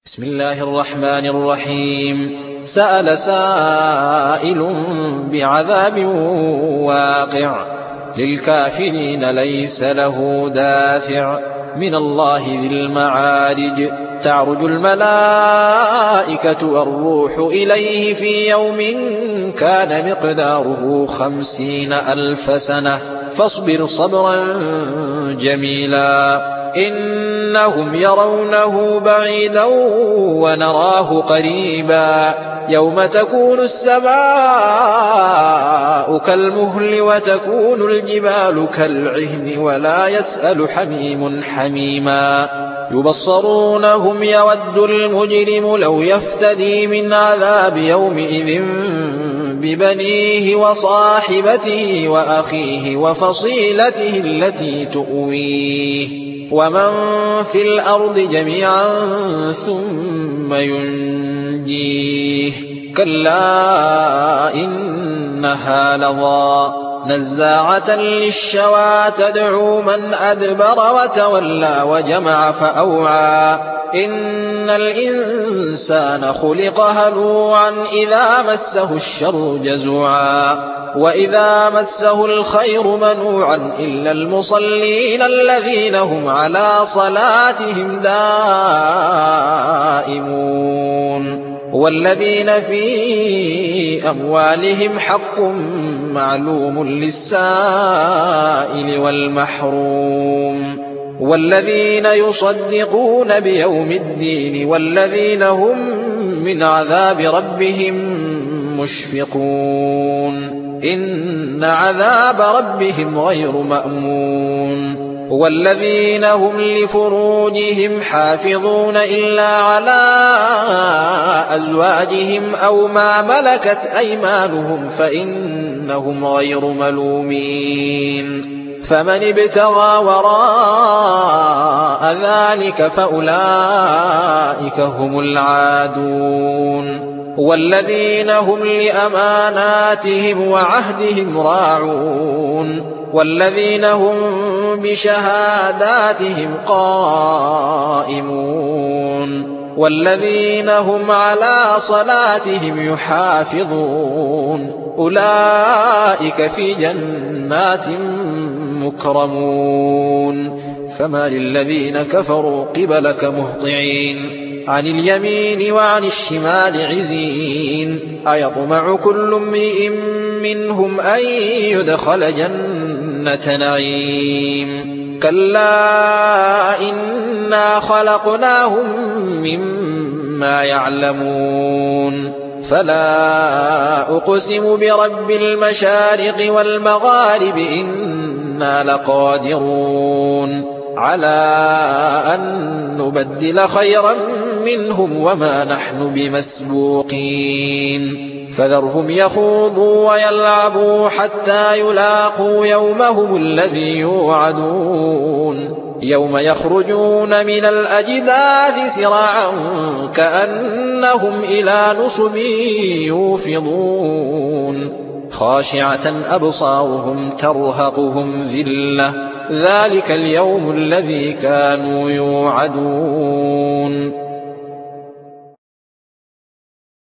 بسم الله الرحمن الرحيم. سأل سائل بعذاب واقع للكافرين ليس له دافع من الله ذي المعارج. تعرج الملائكة والروح إليه في يوم كان مقداره 50,000 سنة فاصبر صبرا جميلا. إنهم يرونه بعيدا ونراه قريبا يوم تكون السماء كالمهل وتكون الجبال كالعهن ولا يسأل حميم حميما. يبصرونهم يود المجرم لو يفتدي من عذاب يومئذ ببنيه وصاحبته وأخيه وفصيلته التي تؤويه ومن في الأرض جميعا ثم ينجيه. كلا إنها لظى نزاعة للشوى تدعو من أدبر وتولى وجمع فأوعى. إن الإنسان خلق هلوعا إذا مسه الشر جزوعا وإذا مسه الخير منوعا إلا المصلين الذين هم على صلاتهم دائمون والذين في أموالهم حق معلوم للسائل والمحروم والذين يصدقون بيوم الدين والذين هم من عذاب ربهم مشفقون. إن عذاب ربهم غير مأمون. والذين هم لفروجهم حافظون إلا على أزواجهم أو ما ملكت أيمانهم فإنهم غير ملومين. فمن ابتغى وراء ذلك فأولئك هم العادون. والذين هم لأماناتهم وعهدهم راعون والذين هم بشهاداتهم قائمون والذين هم على صلاتهم يحافظون. أولئك في جنات مكرمون. فما للذين كفروا قبلك مهطعين عن اليمين وعن الشمال عزين. أيطمع كل امرئ منهم أن يدخل جنة نعيم. كلا إنا خلقناهم مما يعلمون. فلا أقسم برب المشارق والمغارب إنا لقادرون على أن نبدل خيرا منهم وما نحن بمسبوقين. فذرهم يخوضوا ويلعبوا حتى يلاقوا يومهم الذي يوعدون. يوم يخرجون من الأجداث سراعا كأنهم إلى نصب يوفضون. خاشعة أبصارهم ترهقهم ذلة ذلك اليوم الذي كانوا يوعدون.